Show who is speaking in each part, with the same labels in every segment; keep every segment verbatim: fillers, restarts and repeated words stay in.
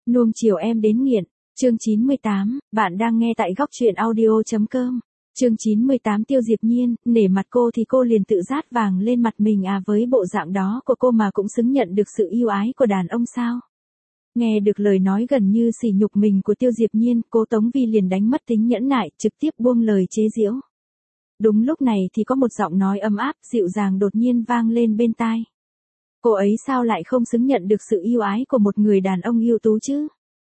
Speaker 1: Nuông chiều em đến nghiện, chương chín mươi tám, bạn đang nghe tại góc truyện audio.com. Chương chín mươi tám Tiêu Diệp Nhiên, nể mặt cô thì cô liền tự rát vàng lên mặt mình à, với bộ dạng đó của cô mà cũng xứng nhận được sự yêu ái của đàn ông sao? Nghe được lời nói gần như sỉ nhục mình của Tiêu Diệp Nhiên, cô Tống Vi liền đánh mất tính nhẫn nại, trực tiếp buông lời chế giễu. Đúng lúc này thì có một giọng nói ấm áp, dịu dàng đột nhiên vang lên bên tai. Cô ấy sao lại không xứng nhận được sự yêu ái của một người đàn ông ưu tú chứ?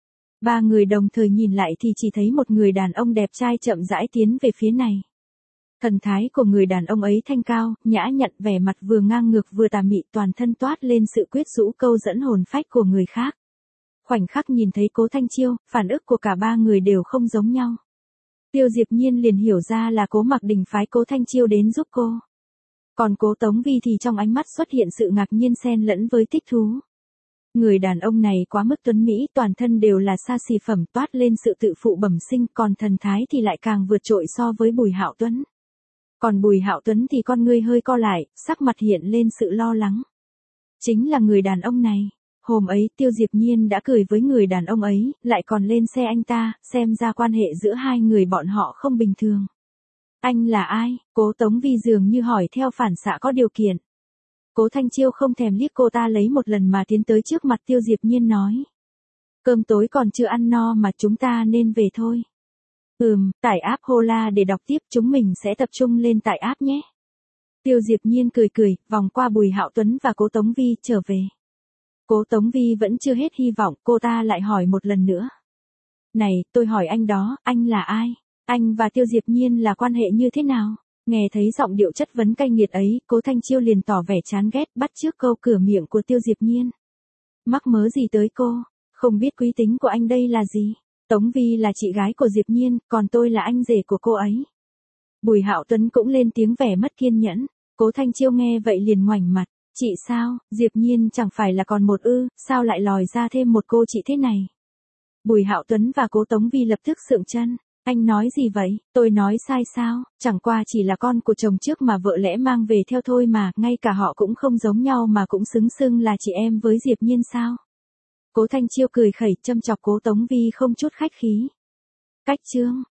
Speaker 1: Ba người đồng thời nhìn lại thì chỉ thấy một người đàn ông đẹp trai chậm rãi tiến về phía này. Thần thái của người đàn ông ấy thanh cao, nhã nhặn, vẻ mặt vừa ngang ngược vừa tà mị, toàn thân toát lên sự quyết rũ câu dẫn hồn phách của người khác. Khoảnh khắc nhìn thấy Cố Thanh Chiêu, phản ứng của cả ba người đều không giống nhau. Tiêu Diệp Nhiên liền hiểu ra là Cố Mặc Đình phái Cố Thanh Chiêu đến giúp cô. Còn Cố Tống Vi thì trong ánh mắt xuất hiện sự ngạc nhiên xen lẫn với thích thú. Người đàn ông này quá mức tuấn mỹ, toàn thân đều là xa xỉ phẩm, toát lên sự tự phụ bẩm sinh, còn thần thái thì lại càng vượt trội so với Bùi Hạo Tuấn. Còn Bùi Hạo Tuấn thì con ngươi hơi co lại, sắc mặt hiện lên sự lo lắng. Chính là người đàn ông này. Hôm ấy Tiêu Diệp Nhiên đã cười với người đàn ông ấy, lại còn lên xe anh ta, xem ra quan hệ giữa hai người bọn họ không bình thường. Anh là ai? Cố Tống Vi dường như hỏi theo phản xạ có điều kiện. Cố Thanh Chiêu không thèm liếc cô ta lấy một lần mà tiến tới trước mặt Tiêu Diệp Nhiên nói. Cơm tối còn chưa ăn no mà chúng ta nên về thôi. Ừm, tải app Hola để đọc tiếp, chúng mình sẽ tập trung lên tải app nhé. Tiêu Diệp Nhiên cười cười, vòng qua Bùi Hạo Tuấn và Cố Tống Vi trở về. Cố Tống Vi vẫn chưa hết hy vọng, cô ta lại hỏi một lần nữa. Này, tôi hỏi anh đó, anh là ai? Anh và Tiêu Diệp Nhiên là quan hệ như thế nào? Nghe thấy giọng điệu chất vấn cay nghiệt ấy, Cố Thanh Chiêu liền tỏ vẻ chán ghét, bắt chước câu cửa miệng của Tiêu Diệp Nhiên. Mắc mớ gì tới cô? Không biết quý tính của anh đây là gì? Tống Vi là chị gái của Diệp Nhiên, còn tôi là anh rể của cô ấy. Bùi Hạo Tuấn cũng lên tiếng vẻ mất kiên nhẫn. Cố Thanh Chiêu nghe vậy liền ngoảnh mặt. Chị sao, Diệp Nhiên chẳng phải là còn một ư, sao lại lòi ra thêm một cô chị thế này? Bùi Hạo Tuấn và Cố Tống Vi lập tức sượng chân. Anh nói gì vậy, tôi nói sai sao, chẳng qua chỉ là con của chồng trước mà vợ lẽ mang về theo thôi mà, ngay cả họ cũng không giống nhau mà cũng xứng xưng là chị em với Diệp Nhiên sao? Cố Thanh Chiêu cười khẩy châm chọc Cố Tống Vi không chút khách khí. Cách chương,